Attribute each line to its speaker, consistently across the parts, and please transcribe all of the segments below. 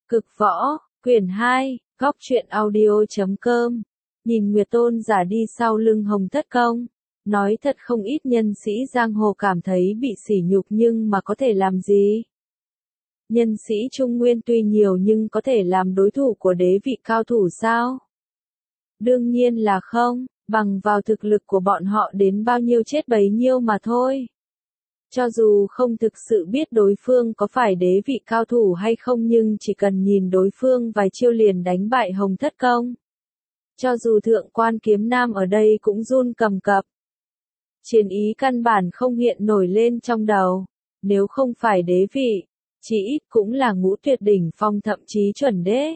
Speaker 1: Cực võ, quyển 2, góc truyện audio.com. Nhìn Nguyệt Tôn giả đi sau lưng Hồng Thất Công. Nói thật không ít nhân sĩ giang hồ cảm thấy bị sỉ nhục nhưng mà có thể làm gì? Nhân sĩ Trung Nguyên tuy nhiều nhưng có thể làm đối thủ của đế vị cao thủ sao? Đương nhiên là không, bằng vào thực lực của bọn họ đến bao nhiêu chết bấy nhiêu mà thôi. Cho dù không thực sự biết đối phương có phải đế vị cao thủ hay không nhưng chỉ cần nhìn đối phương vài chiêu liền đánh bại Hồng Thất Công. Cho dù thượng quan kiếm nam ở đây cũng run cầm cập. Chiến ý căn bản không hiện nổi lên trong đầu. Nếu không phải đế vị, chỉ ít cũng là ngũ tuyệt đỉnh phong thậm chí chuẩn đế.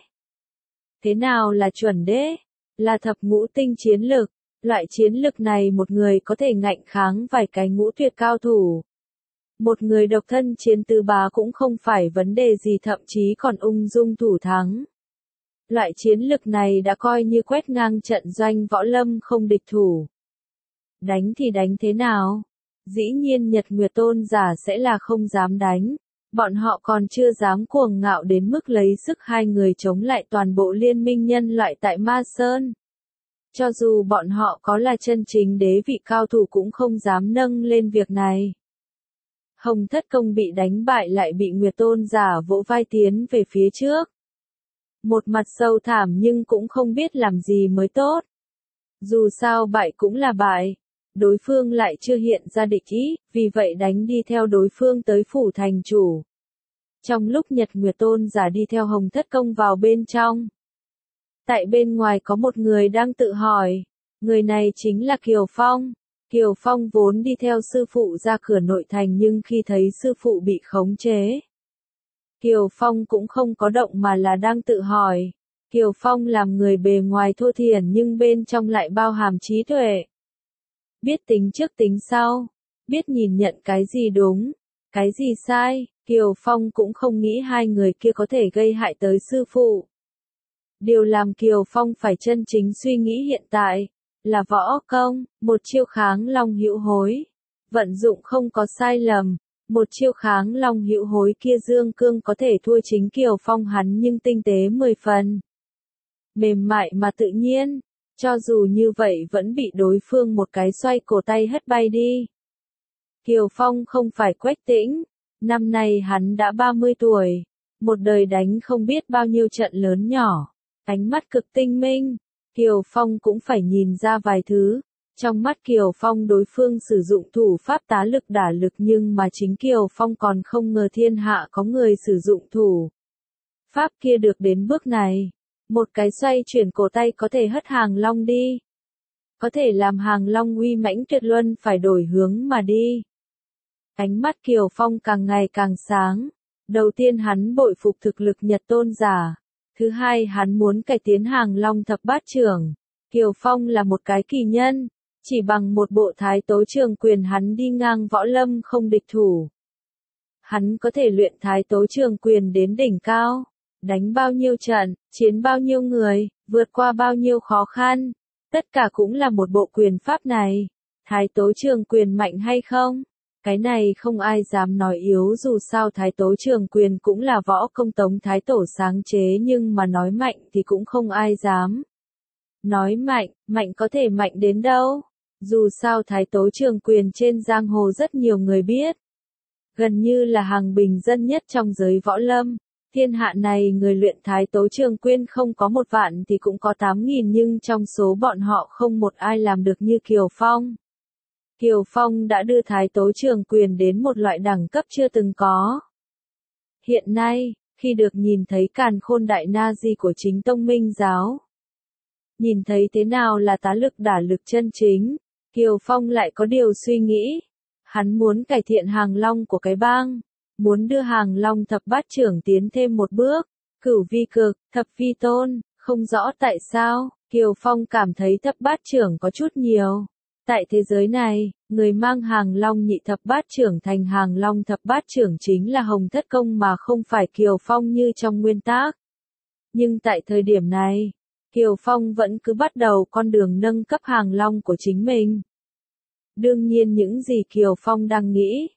Speaker 1: Thế nào là chuẩn đế? Là thập ngũ tinh chiến lực. Loại chiến lực này một người có thể ngạnh kháng vài cái ngũ tuyệt cao thủ. Một người độc thân chiến tứ bá cũng không phải vấn đề gì, thậm chí còn ung dung thủ thắng. Loại chiến lực này đã coi như quét ngang trận doanh võ lâm không địch thủ. Đánh thì đánh thế nào? Dĩ nhiên Nhật Nguyệt Tôn giả sẽ là không dám đánh. Bọn họ còn chưa dám cuồng ngạo đến mức lấy sức hai người chống lại toàn bộ liên minh nhân loại tại Ma Sơn. Cho dù bọn họ có là chân chính đế vị cao thủ cũng không dám nâng lên việc này. Hồng Thất Công bị đánh bại lại bị Nguyệt Tôn giả vỗ vai tiến về phía trước. Một mặt sâu thảm nhưng cũng không biết làm gì mới tốt. Dù sao bại cũng là bại. Đối phương lại chưa hiện ra địch ý, vì vậy đánh đi theo đối phương tới phủ thành chủ. Trong lúc Nhật Nguyệt Tôn giả đi theo Hồng Thất Công vào bên trong. Tại bên ngoài có một người đang tự hỏi. Người này chính là Kiều Phong. Kiều Phong vốn đi theo sư phụ ra cửa nội thành nhưng khi thấy sư phụ bị khống chế. Kiều Phong cũng không có động mà là đang tự hỏi. Kiều Phong làm người bề ngoài thô thiển nhưng bên trong lại bao hàm trí tuệ. Biết tính trước tính sau. Biết nhìn nhận cái gì đúng, cái gì sai. Kiều Phong cũng không nghĩ hai người kia có thể gây hại tới sư phụ. Điều làm Kiều Phong phải chân chính suy nghĩ hiện tại là võ công, một chiêu kháng long hữu hối. Vận dụng không có sai lầm, một chiêu kháng long hữu hối kia Dương Cương có thể thua chính Kiều Phong hắn nhưng tinh tế 10 phần. Mềm mại mà tự nhiên, cho dù như vậy vẫn bị đối phương một cái xoay cổ tay hất bay đi. Kiều Phong không phải Quách Tĩnh, năm nay hắn đã 30 tuổi, một đời đánh không biết bao nhiêu trận lớn nhỏ, ánh mắt cực tinh minh. Kiều Phong cũng phải nhìn ra vài thứ. Trong mắt Kiều Phong đối phương sử dụng thủ pháp tá lực đả lực nhưng mà chính Kiều Phong còn không ngờ thiên hạ có người sử dụng thủ pháp kia được đến bước này. Một cái xoay chuyển cổ tay có thể hất hàng long đi. Có thể làm hàng long uy mãnh tuyệt luân phải đổi hướng mà đi. Ánh mắt Kiều Phong càng ngày càng sáng. Đầu tiên hắn bội phục thực lực Nhật Tôn giả. Thứ hai hắn muốn cải tiến hàng long thập bát trưởng. Kiều Phong là một cái kỳ nhân. Chỉ bằng một bộ thái tố trường quyền hắn đi ngang võ lâm không địch thủ. Hắn có thể luyện thái tố trường quyền đến đỉnh cao. Đánh bao nhiêu trận, chiến bao nhiêu người, vượt qua bao nhiêu khó khăn. Tất cả cũng là một bộ quyền pháp này. Thái tố trường quyền mạnh hay không? Cái này không ai dám nói yếu dù sao thái tố trường quyền cũng là võ công Tống Thái Tổ sáng chế nhưng mà nói mạnh thì cũng không ai dám. Nói mạnh, mạnh có thể mạnh đến đâu? Dù sao thái tố trường quyền trên giang hồ rất nhiều người biết. Gần như là hàng bình dân nhất trong giới võ lâm. Thiên hạ này người luyện thái tố trường quyền không có 1 vạn thì cũng có 8.000 nhưng trong số bọn họ không một ai làm được như Kiều Phong. Kiều Phong đã đưa thái tố trường quyền đến một loại đẳng cấp chưa từng có. Hiện nay, khi được nhìn thấy càn khôn đại na di của chính tông Minh giáo. Nhìn thấy thế nào là tá lực đả lực chân chính, Kiều Phong lại có điều suy nghĩ. Hắn muốn cải thiện hàng long của cái bang. Muốn đưa hàng long thập bát trưởng tiến thêm một bước. Cửu vi cực, thập vi tôn, không rõ tại sao, Kiều Phong cảm thấy thập bát trưởng có chút nhiều. Tại thế giới này, người mang hàng long nhị thập bát trưởng thành hàng long thập bát trưởng chính là Hồng Thất Công mà không phải Kiều Phong như trong nguyên tắc. Nhưng tại thời điểm này, Kiều Phong vẫn cứ bắt đầu con đường nâng cấp hàng long của chính mình. Đương nhiên những gì Kiều Phong đang nghĩ,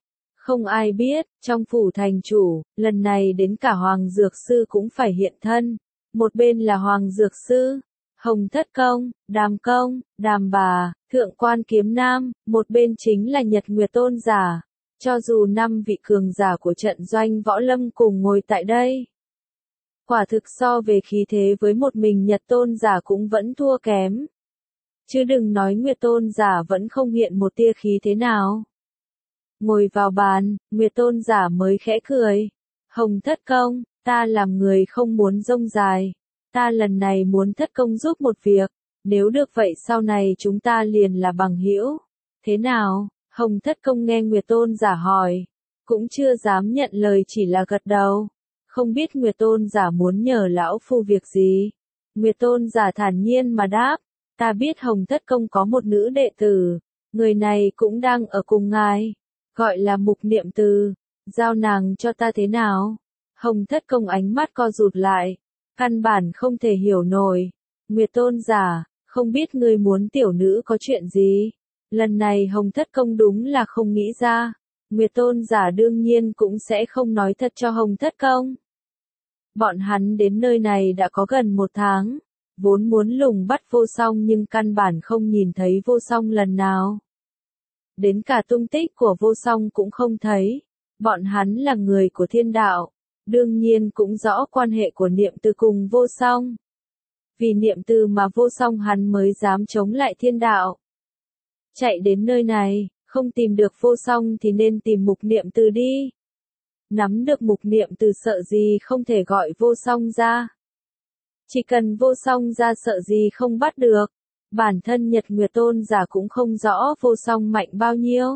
Speaker 1: Không ai biết, trong phủ thành chủ, lần này đến cả Hoàng Dược Sư cũng phải hiện thân. Một bên là Hoàng Dược Sư, Hồng Thất Công, Đàm Công, Đàm Bà, Thượng Quan Kiếm Nam, một bên chính là Nhật Nguyệt Tôn giả. Cho dù 5 vị cường giả của trận doanh võ lâm cùng ngồi tại đây, quả thực so về khí thế với một mình Nhật Tôn giả cũng vẫn thua kém. Chứ đừng nói Nguyệt Tôn giả vẫn không hiện một tia khí thế nào. Ngồi vào bàn, Nguyệt Tôn giả mới khẽ cười. Hồng Thất Công, ta làm người không muốn rông dài. Ta lần này muốn Thất Công giúp một việc. Nếu được vậy sau này chúng ta liền là bằng hữu. Thế nào? Hồng Thất Công nghe Nguyệt Tôn giả hỏi. Cũng chưa dám nhận lời, chỉ là gật đầu. Không biết Nguyệt Tôn giả muốn nhờ lão phu việc gì? Nguyệt Tôn giả thản nhiên mà đáp. Ta biết Hồng Thất Công có một nữ đệ tử. Người này cũng đang ở cùng ngài. Gọi là Mục Niệm Từ. Giao nàng cho ta thế nào? Hồng Thất Công ánh mắt co rụt lại. Căn bản không thể hiểu nổi. Nguyệt Tôn giả, không biết ngươi muốn tiểu nữ có chuyện gì? Lần này Hồng Thất Công đúng là không nghĩ ra. Nguyệt Tôn giả đương nhiên cũng sẽ không nói thật cho Hồng Thất Công. Bọn hắn đến nơi này đã có gần 1 tháng. Vốn muốn lùng bắt Vô Song nhưng căn bản không nhìn thấy Vô Song lần nào. Đến cả tung tích của Vô Song cũng không thấy. Bọn hắn là người của thiên đạo. Đương nhiên cũng rõ quan hệ của Niệm Từ cùng Vô Song. Vì Niệm Từ mà Vô Song hắn mới dám chống lại thiên đạo. Chạy đến nơi này, không tìm được Vô Song thì nên tìm Mục Niệm Từ đi. Nắm được Mục Niệm Từ sợ gì không thể gọi Vô Song ra. Chỉ cần Vô Song ra sợ gì không bắt được. Bản thân Nhật Nguyệt Tôn giả cũng không rõ Vô Song mạnh bao nhiêu.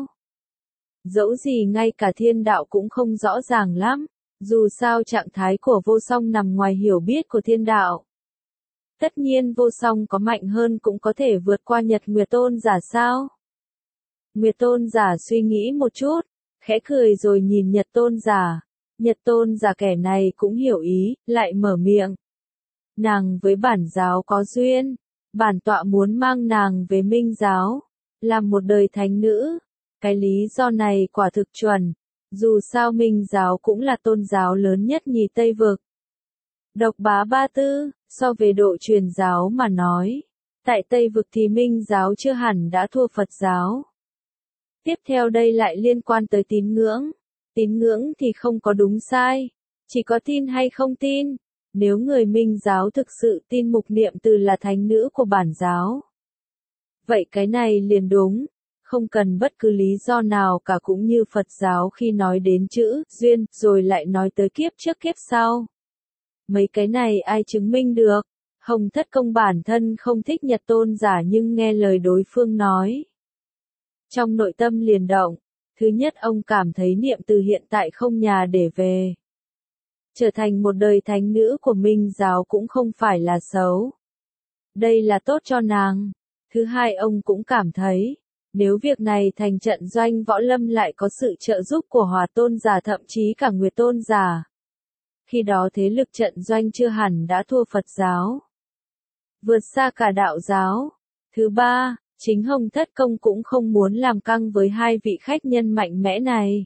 Speaker 1: Dẫu gì ngay cả thiên đạo cũng không rõ ràng lắm. Dù sao trạng thái của Vô Song nằm ngoài hiểu biết của thiên đạo. Tất nhiên Vô Song có mạnh hơn cũng có thể vượt qua Nhật Nguyệt Tôn giả sao? Nguyệt Tôn giả suy nghĩ một chút, khẽ cười rồi nhìn Nhật Tôn giả. Nhật Tôn giả kẻ này cũng hiểu ý, lại mở miệng. Nàng với bản giáo có duyên, bản tọa muốn mang nàng về Minh giáo, làm một đời thánh nữ. Cái lý do này quả thực chuẩn, dù sao Minh giáo cũng là tôn giáo lớn nhất nhì Tây Vực. Độc bá ba tư, so về độ truyền giáo mà nói, tại Tây Vực thì Minh giáo chưa hẳn đã thua Phật giáo. Tiếp theo đây lại liên quan tới tín ngưỡng. Tín ngưỡng thì không có đúng sai, chỉ có tin hay không tin. Nếu người Minh giáo thực sự tin Mục Niệm Từ là thánh nữ của bản giáo, vậy cái này liền đúng, không cần bất cứ lý do nào cả, cũng như Phật giáo khi nói đến chữ duyên, rồi lại nói tới kiếp trước kiếp sau. Mấy cái này ai chứng minh được? Hồng Thất Công bản thân không thích Nhật Tôn giả nhưng nghe lời đối phương nói. Trong nội tâm liền động. Thứ nhất, ông cảm thấy Niệm Từ hiện tại không nhà để về. Trở thành một đời thánh nữ của Minh giáo cũng không phải là xấu. Đây là tốt cho nàng. Thứ hai, ông cũng cảm thấy, nếu việc này thành trận doanh võ lâm lại có sự trợ giúp của Hòa Tôn giả thậm chí cả Nguyệt Tôn giả. Khi đó thế lực trận doanh chưa hẳn đã thua Phật giáo. Vượt xa cả đạo giáo. Thứ ba, chính Hồng Thất Công cũng không muốn làm căng với 2 vị khách nhân mạnh mẽ này.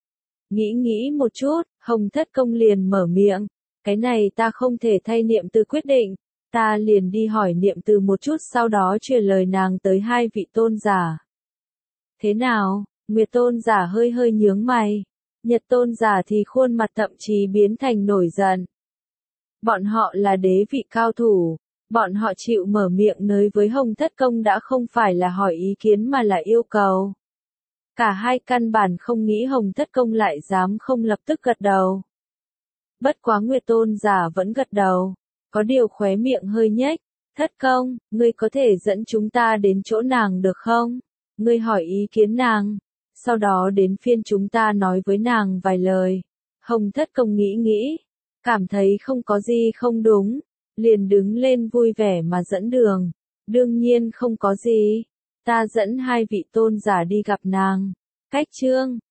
Speaker 1: Nghĩ một chút, Hồng Thất Công liền mở miệng. Cái này ta không thể thay Niệm Từ quyết định. Ta liền đi hỏi Niệm Từ một chút, sau đó truyền lời nàng tới 2 vị tôn giả. Thế nào? Nguyệt Tôn giả hơi nhướng mày. Nhật Tôn giả thì khuôn mặt thậm chí biến thành nổi giận. Bọn họ là đế vị cao thủ. Bọn họ chịu mở miệng nói với Hồng Thất Công đã không phải là hỏi ý kiến mà là yêu cầu. Cả hai căn bản không nghĩ Hồng Thất Công lại dám không lập tức gật đầu. Bất quá Nguyệt Tôn giả vẫn gật đầu. Có điều khóe miệng hơi nhếch. Thất Công, ngươi có thể dẫn chúng ta đến chỗ nàng được không? Ngươi hỏi ý kiến nàng. Sau đó đến phiên chúng ta nói với nàng vài lời. Hồng Thất Công nghĩ. Cảm thấy không có gì không đúng. Liền đứng lên vui vẻ mà dẫn đường. Đương nhiên không có gì. Ta dẫn 2 vị tôn giả đi gặp nàng. Cách chương